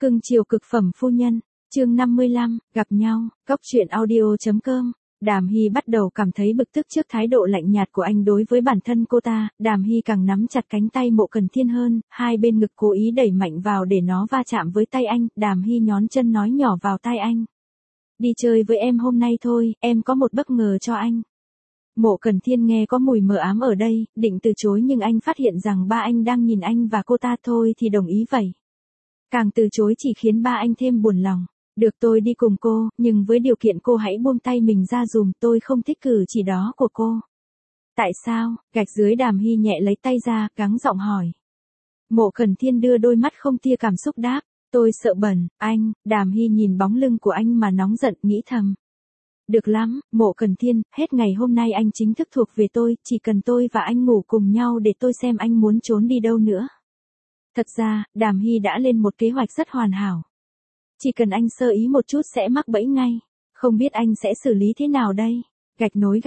Cưng chiều cực phẩm phu nhân, chương 55, gặp nhau, Cóc truyện audio.com. Đàm Hy bắt đầu cảm thấy bực tức trước thái độ lạnh nhạt của anh đối với bản thân cô ta, Đàm Hy càng nắm chặt cánh tay Mộ Cần Thiên hơn, hai bên ngực cố ý đẩy mạnh vào để nó va chạm với tay anh, Đàm Hy nhón chân nói nhỏ vào tai anh. Đi chơi với em hôm nay thôi, em có một bất ngờ cho anh. Mộ Cần Thiên nghe có mùi mờ ám ở đây, định từ chối nhưng anh phát hiện rằng ba anh đang nhìn anh và cô ta thôi thì đồng ý vậy. Càng từ chối chỉ khiến ba anh thêm buồn lòng. Được tôi đi cùng cô, nhưng với điều kiện cô hãy buông tay mình ra dùm, tôi không thích cử chỉ đó của cô. Tại sao? Gạch dưới. Đàm Hy nhẹ lấy tay ra, gắng giọng hỏi. Mộ Cần Thiên đưa đôi mắt không tia cảm xúc đáp. Tôi sợ bẩn, anh. Đàm Hy nhìn bóng lưng của anh mà nóng giận, nghĩ thầm. Được lắm, Mộ Cần Thiên, hết ngày hôm nay anh chính thức thuộc về tôi, chỉ cần tôi và anh ngủ cùng nhau để tôi xem anh muốn trốn đi đâu nữa. Thật ra, Đàm Hy đã lên một kế hoạch rất hoàn hảo. Chỉ cần anh sơ ý một chút sẽ mắc bẫy ngay. Không biết anh sẽ xử lý thế nào đây? Gạch nối.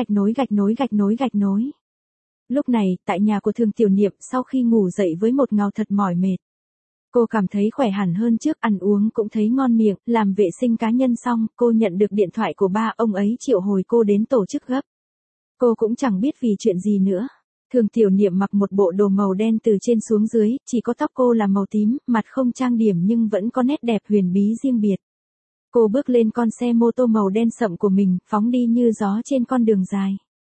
Lúc này, tại nhà của Thường Tiểu Niệm, sau khi ngủ dậy với một ngào thật mỏi mệt. Cô cảm thấy khỏe hẳn hơn trước, ăn uống cũng thấy ngon miệng, làm vệ sinh cá nhân xong, cô nhận được điện thoại của ba, ông ấy triệu hồi cô đến tổ chức gấp. Cô cũng chẳng biết vì chuyện gì nữa. Thường Tiểu Niệm mặc một bộ đồ màu đen từ trên xuống dưới, chỉ có tóc cô là màu tím, mặt không trang điểm nhưng vẫn có nét đẹp huyền bí riêng biệt. Cô bước lên con xe mô tô màu đen sậm của mình, phóng đi như gió trên con đường dài.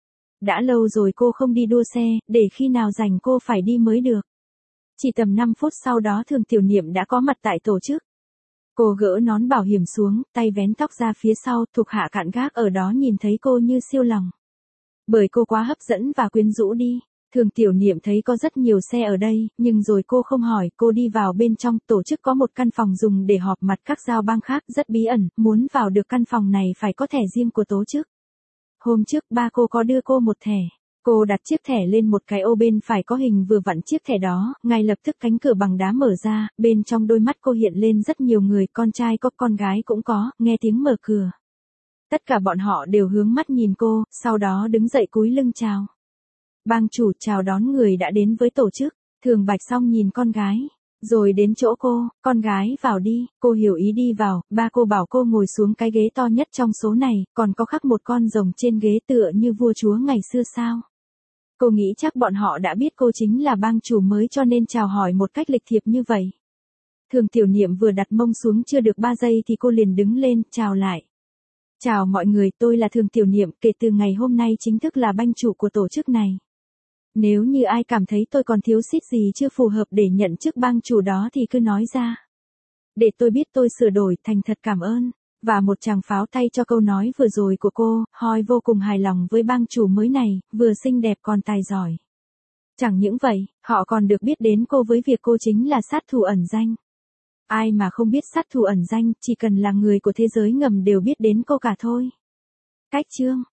Đã lâu rồi cô không đi đua xe, để khi nào rảnh cô phải đi mới được. Chỉ tầm 5 phút sau đó Thường Tiểu Niệm đã có mặt tại tổ chức. Cô gỡ nón bảo hiểm xuống, tay vén tóc ra phía sau, thuộc hạ cạn gác ở đó nhìn thấy cô như siêu lòng. Bởi cô quá hấp dẫn và quyến rũ đi. Thường Tiểu Niệm thấy có rất nhiều xe ở đây, nhưng rồi cô không hỏi, cô đi vào bên trong, tổ chức có một căn phòng dùng để họp mặt các giao bang khác, rất bí ẩn, muốn vào được căn phòng này phải có thẻ riêng của tổ chức. Hôm trước ba cô có đưa cô một thẻ. Cô đặt chiếc thẻ lên một cái ô bên phải có hình vừa vặn chiếc thẻ đó, ngay lập tức cánh cửa bằng đá mở ra, bên trong đôi mắt cô hiện lên rất nhiều người, con trai có, con gái cũng có, nghe tiếng mở cửa. Tất cả bọn họ đều hướng mắt nhìn cô, sau đó đứng dậy cúi lưng chào. Bang chủ chào đón người đã đến với tổ chức. Thường Bạch Song nhìn con gái, rồi đến chỗ cô, con gái vào đi, cô hiểu ý đi vào, ba cô bảo cô ngồi xuống cái ghế to nhất trong số này, còn có khắc một con rồng trên ghế tựa như vua chúa ngày xưa sao. Cô nghĩ chắc bọn họ đã biết cô chính là bang chủ mới cho nên chào hỏi một cách lịch thiệp như vậy. Thường Tiểu Niệm vừa đặt mông xuống chưa được 3 giây thì cô liền đứng lên, chào lại. Chào mọi người, tôi là Thường Tiểu Niệm, kể từ ngày hôm nay chính thức là bang chủ của tổ chức này. Nếu như ai cảm thấy tôi còn thiếu sót gì chưa phù hợp để nhận chức bang chủ đó thì cứ nói ra. Để tôi biết tôi sửa đổi, thành thật cảm ơn. Và một tràng pháo tay cho câu nói vừa rồi của cô, Hoi vô cùng hài lòng với bang chủ mới này, vừa xinh đẹp còn tài giỏi. Chẳng những vậy, họ còn được biết đến cô với việc cô chính là sát thủ ẩn danh. Ai mà không biết sát thủ ẩn danh, chỉ cần là người của thế giới ngầm đều biết đến cô cả thôi. Cách chương